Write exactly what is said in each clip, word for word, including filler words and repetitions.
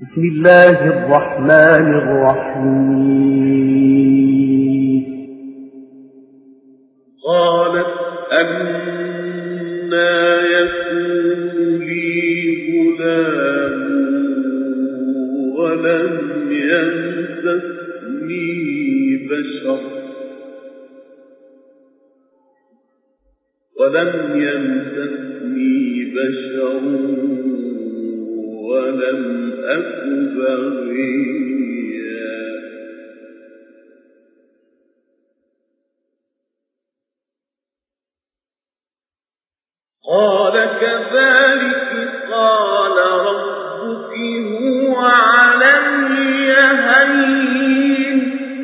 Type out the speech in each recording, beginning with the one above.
بسم الله الرحمن الرحيم. قالت أنى يكون لي غلام ولم يمسسني بشر ولم يمسسني بشر ولم أك بغيا. قال كذلك قال ربك هو علي هين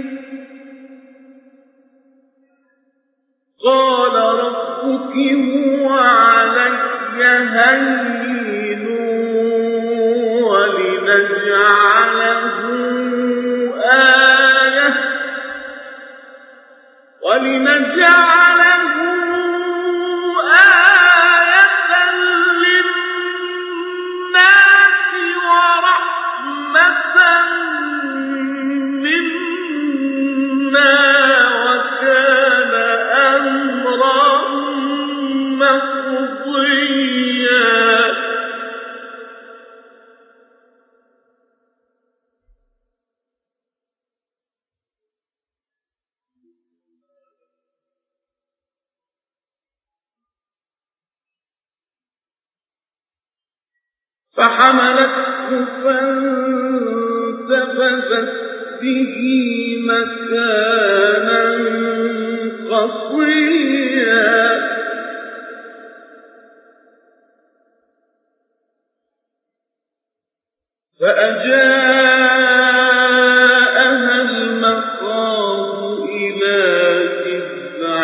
قال ربك هو علي هين ولنجعله آية ولنجعله آية للناس ورحمة منا وكان أمرا مقضيا. فحملته فانتبذت به مكانا قصيا. فأجاءها المخاض إلى جذع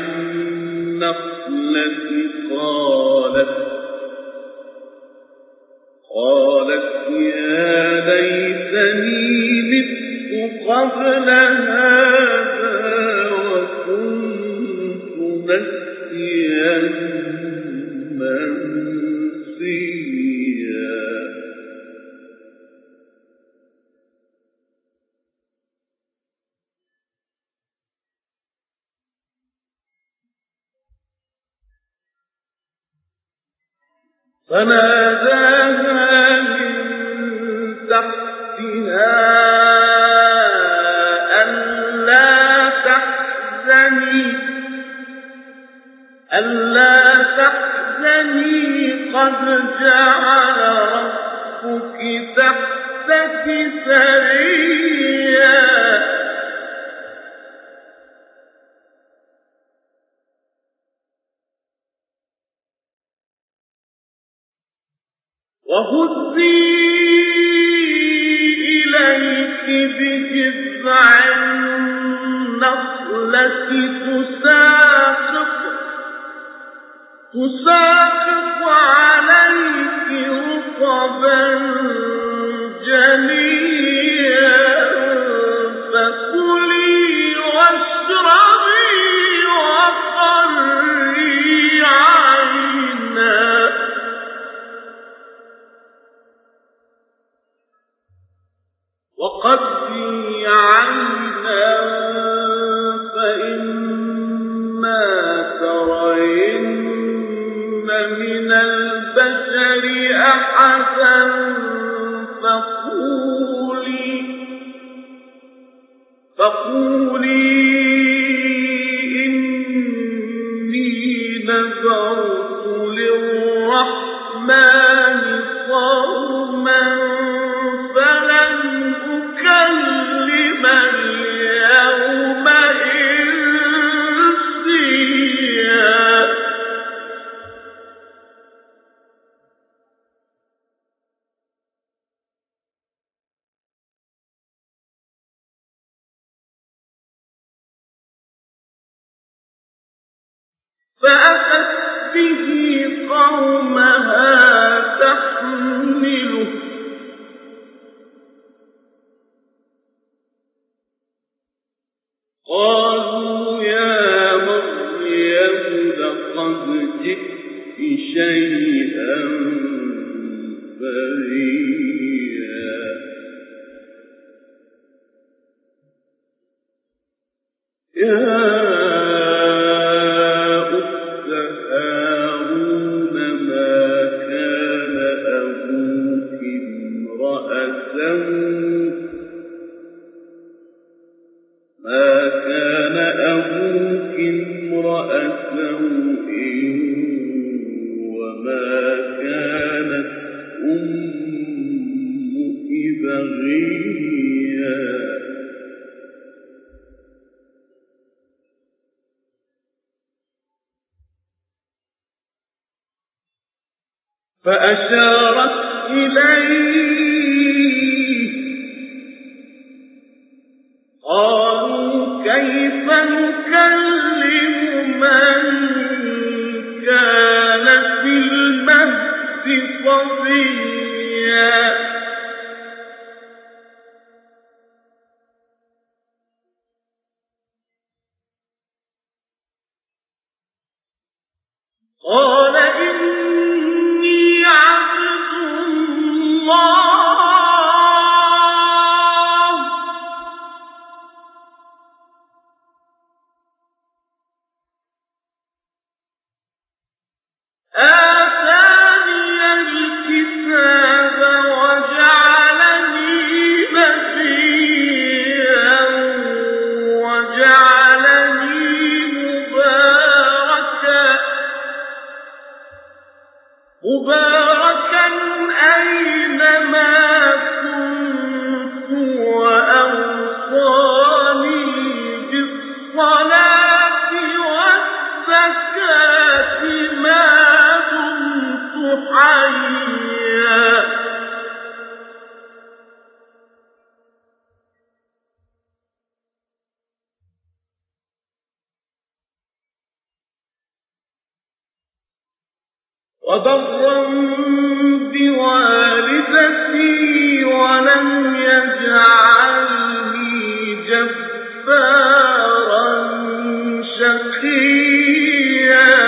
النخلة قالت قالت يا ليتني مت قبل هذا وكنت نسيا منسيا. فناداها من تحتها ألا تحزني ألا تحزني قد جعل ربك تحتك سريا. وهزي إليك بجذع النخلة تساقط تساقط عليك رطبا جنيا فكلي واشربي وقري عينا وقري عينا فإما ترين من البشر أحدا فقولي فقولي إني نذرت للرحمن صوما فلن أكلم اليوم إنسيا. فأتت به قومها تحمله قالوا يا مريم لقد جئت شيئا فريا. بغيا فأشارت إليه قالوا كيف نكلم من كان في المهد صبيا قال إني عبد الله آتاني الكتاب وجعلني نبيا وجعلني مباركا مباركا أينما كنت وأوصاني بالصلاة والزكاة ما دمت حيا وبرا بوالدتي ولم يجعلني جبارا شقيا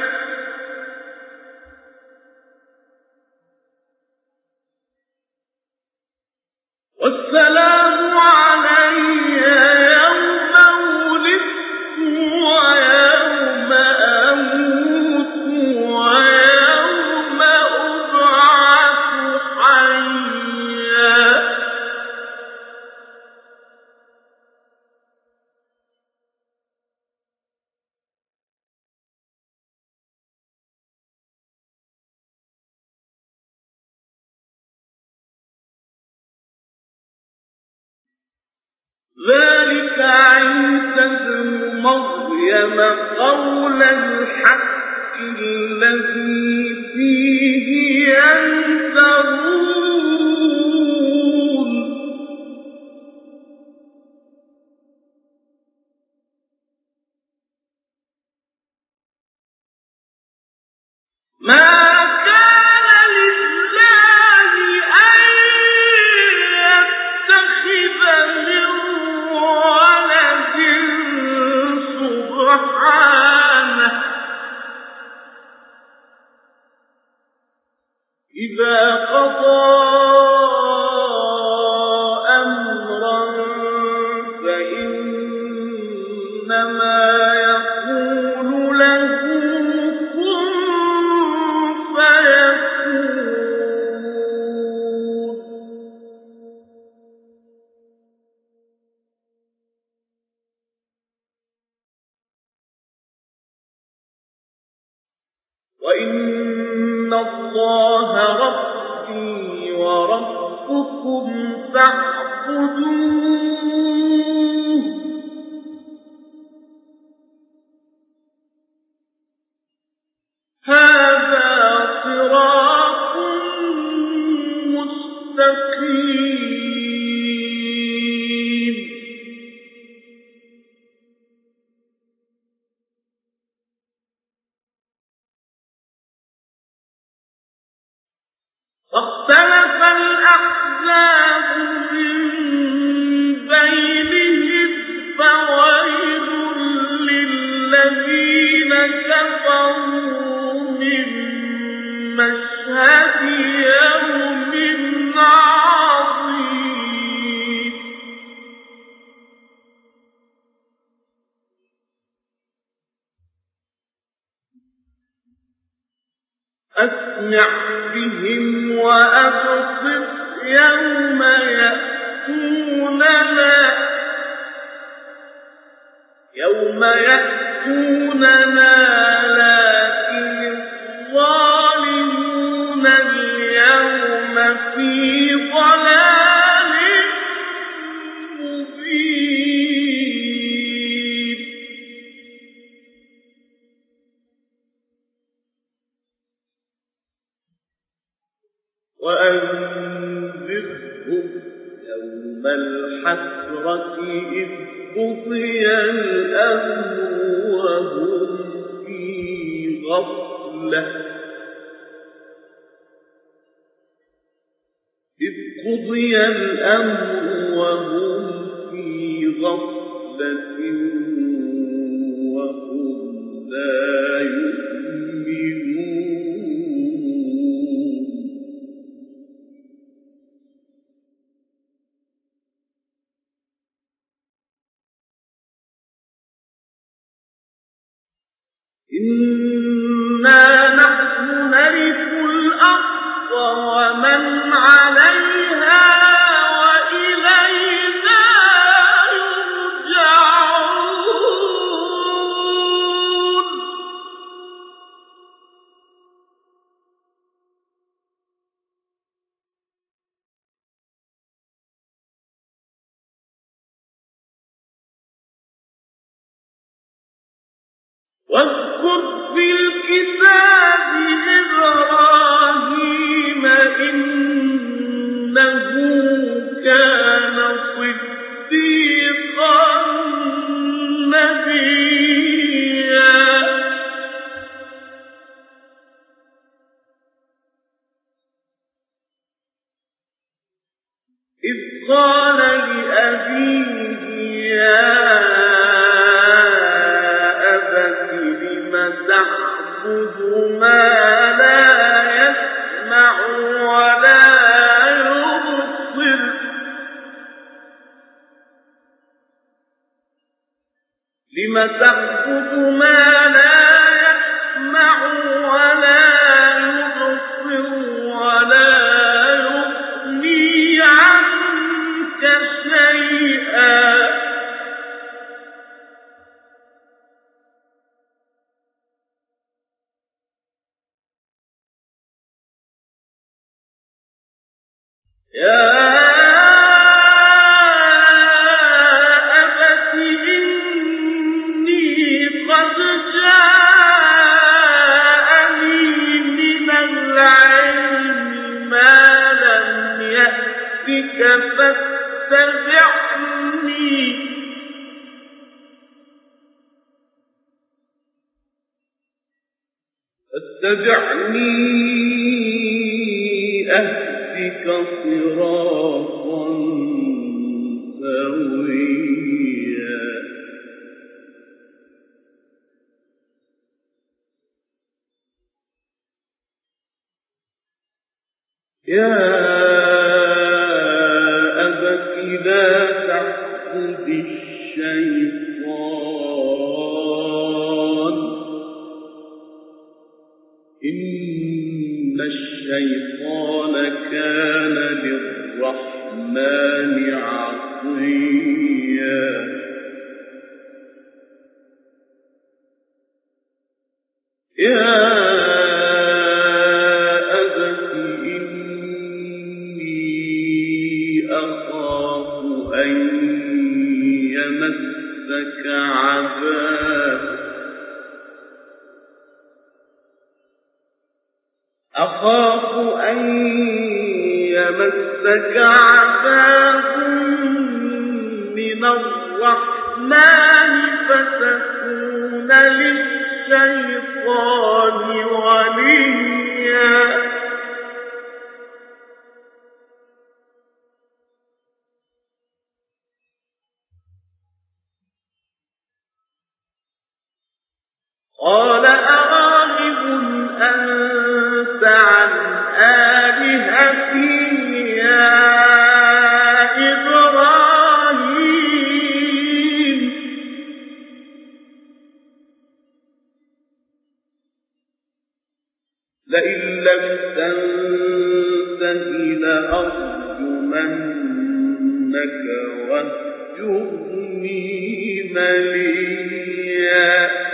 والسلام علي يوم ولدت ويوم أموت ويوم أبعث حيا ذلك عيسى ابن مريم قول الحق الذي فيه يمترون ما كان لله أن يتخذ من ولد سبحانه إذا قضى أمرا فإنما يقول له كن فيكون وإن الله ربي وربكم فاعبدوه هذا صراط مستقيم فاختلف الأحزاب من بينهم فويل للذين كفروا من مشهد يوم عظيم أسمع بهم وأبصر يوم يأتوننا يوم يأتوننا لكن الظالمون اليوم في ضلال الحسرة إذ قضي الأمر وهم في غفلة إذ قضي الأمر وهم في غفلة وهم لا يؤمنون. إنا نحن نرث الأرض ومن عليها وإلينا يرجعون. واذكر في الكتاب إبراهيم إنه كان صديقا نبيا إذ قال لأبيه يا تعبد ما لا يسمع ولا يبصر لم تعبد ما لا يسمع ولا يبصر ولا يغني عنك شيئا. يا أبت إني قد جاءني من العلم ما لم يأتك فاتبعني فاتبعني أهدك صراطا سويا. يا أبت لا تعبد الشيطان إن الشيطان كان للرحمن عصيا. يا أبت إني أخاف أن يمسك عذاب أخاف أن يمسك عذاب من الرحمن فتكون للشيطان وليا. قال أراغب أنت عن آلهتي يا إبراهيم لئن لم تنته لأرجمنك واهجرني مليا.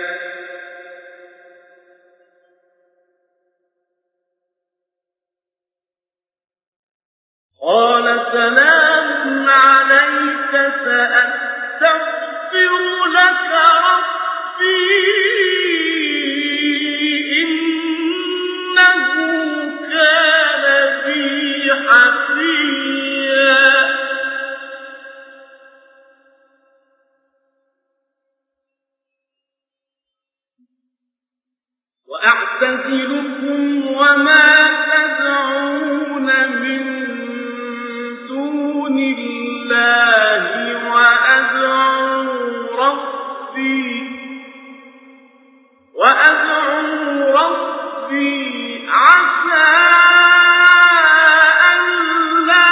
قال سلام عليك سأستغفر لك ربي إنه كان بي حفيا. دون الله وأدعو ربي وأدعو ربي عسى ألا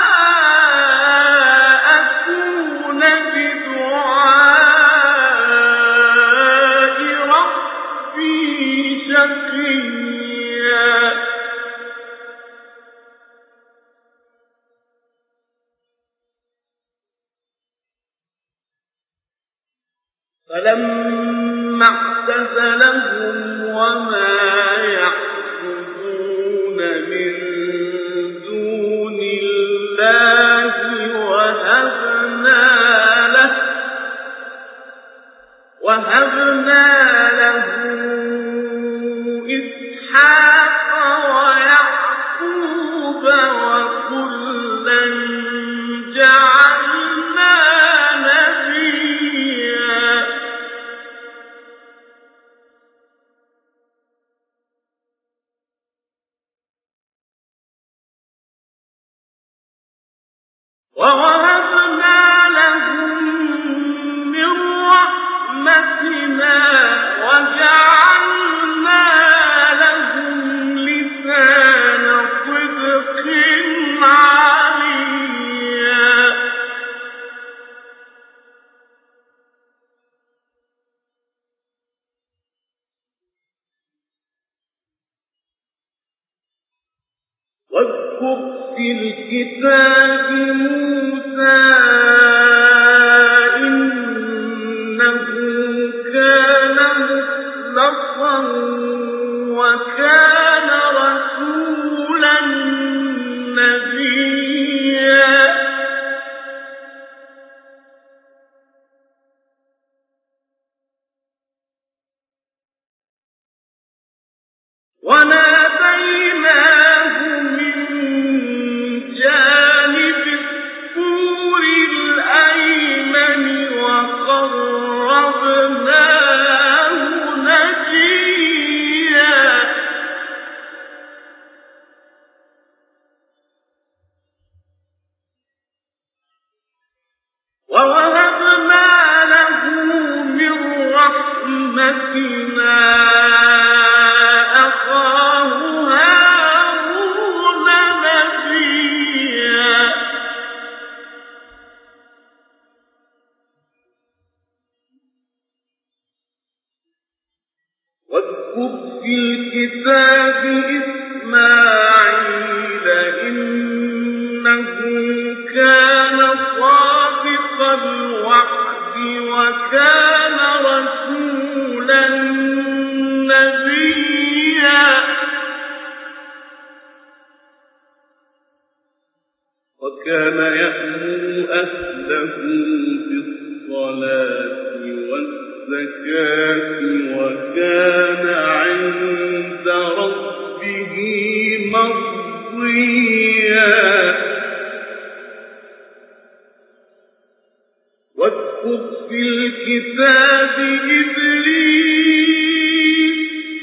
أكون بدعاء ربي شقيا فلما اعتزلهم وما يعبدون من دون الله وهبنا له وهبنا له إسحاق ويعقوب وكلا جعلنا نبيا ووهبنا لهم من رحمتنا وجعلنا لهم لسان صدق عليا واذكر في الكتاب موسى إنه كان مخلصا وكان رسولا نبيا وناديناه من جانب الطور الأيمن وقربناه نجيا ووهبنا له من رحمتنا أخاه هارون نبيا واذكر في الكتاب إسماعيل إنه كان صادق الوعد وكان رسولا نبيا وكان يأمر أهله بالصلاة والزكاة وكان عند ربه مرضيا واذكر في الكتاب إدريس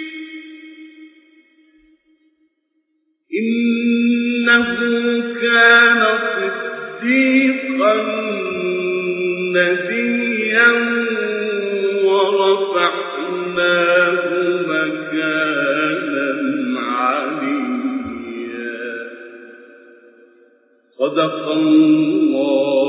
إنه كان صديقا نبيا ورفعناه مكانا عليا صدق الله